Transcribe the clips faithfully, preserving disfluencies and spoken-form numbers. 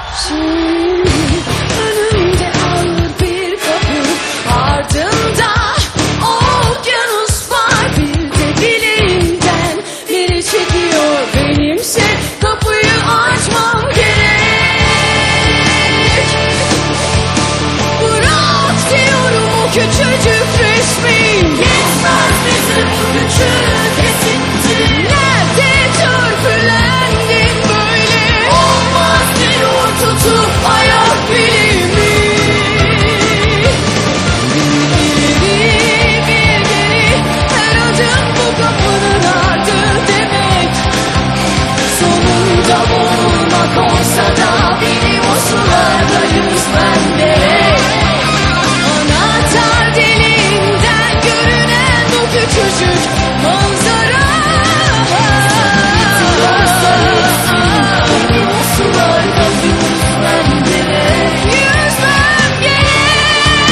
Şimdi önümde ağır bir kapı, ardında okyanus var. Bir de bileğimden biri çekiyor, benimse kapıyı açmam gerek. Bırak diyorum o küçücük resmi, yetmez bizim küçük esinti. Nerede törpülendin böyle, olmaz diyor tutup ayak bilimi. Bir geri bir geri, her adım bu kapının ardı demek. Sonunda boğulmak olsa da benim o sularda yüzmem gerek. Anahtar deliğinden görünen bu küçücük manzara, benim o sularda yüzmem gerek. Yüzmem gerek.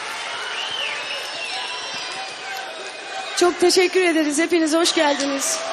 Çok teşekkür ederiz. Hepiniz hoş geldiniz.